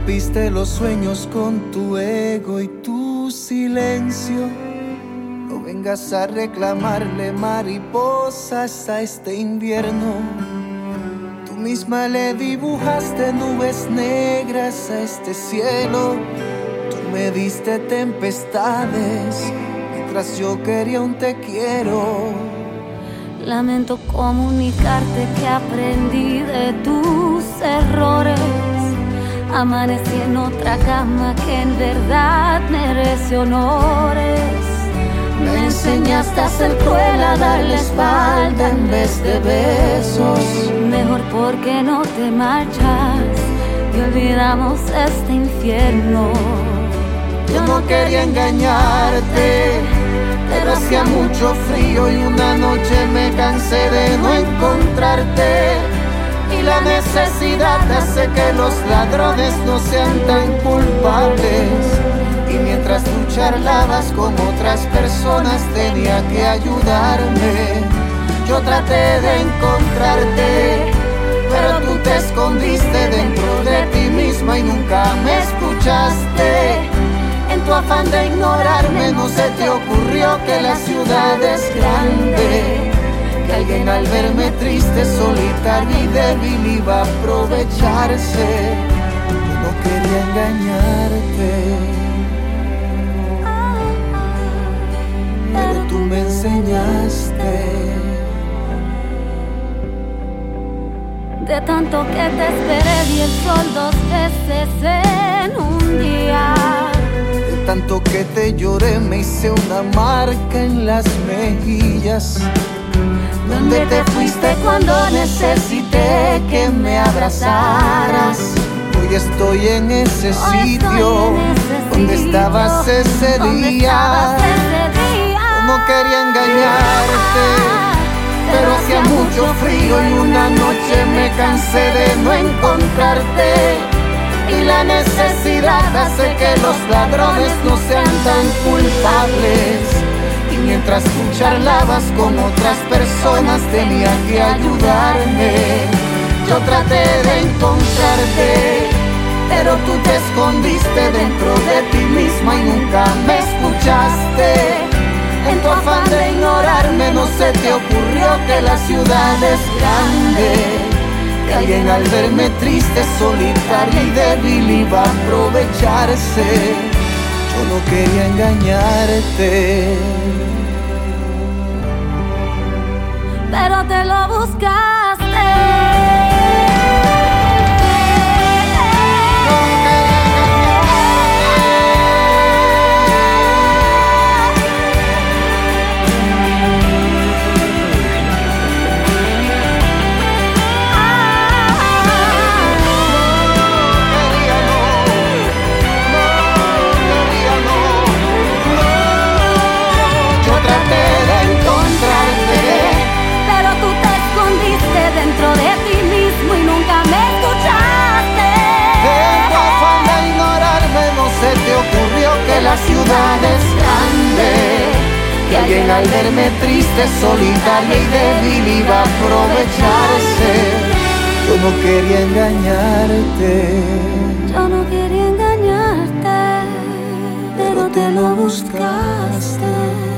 rompiste los sueños con tu ego y tu silencio. No vengas a reclamarle mariposas a este invierno. Tú misma le dibujaste nubes negras a este cielo. Tú me diste tempestades mientras yo quería un te quiero. Lamento comunicarte que aprendí de tus errores. Amanecí en otra cama que en verdad merece honores. Me enseñaste a ser cruel, a dar la espalda en vez de besos. Mejor porque no te marchas y olvidamos este infierno. Yo no quería engañarte, pero hacía mucho frío y una noche me cansé de no encontrarte. Y la necesidad hace que los ladrones no sean tan culpables. Y mientras tú charlabas con otras personas tenía que ayudarme. Yo traté de encontrarte, pero tú te escondiste dentro de ti misma y nunca me escuchaste. En tu afán de ignorarme no se te ocurrió que la ciudad es grande, que alguien al verme triste, solitario y débil iba a aprovecharse. Yo no quería engañarte, pero tú me enseñaste. De tanto que te esperé vi el sol 2 veces en un día. Tanto que te lloré me hice una marca en las mejillas. ¿Dónde te fuiste cuando necesité que me abrazaras? Hoy estoy en ese sitio donde estabas ese día. Yo no quería engañarte, pero hacía mucho frío y una noche me cansé de no encontrarte. Y la necesidad hace que los ladrones no sean tan culpables. Y mientras tú charlabas con otras personas tenía que ayudarme. Yo traté de encontrarte, pero tú te escondiste dentro de ti misma y nunca me escuchaste. En tu afán de ignorarme no se te ocurrió que la ciudad es grande, que alguien al verme triste, solitaria y débil iba a aprovecharse. Yo no quería engañarte, pero te lo buscaste. Dentro de ti mismo y nunca me escuchaste. En tu afán de ignorarme no se te ocurrió que la ciudad es grande, que alguien al verme triste, solitaria y débil iba a aprovecharse. Yo no quería engañarte, yo no quería engañarte, pero te lo buscaste.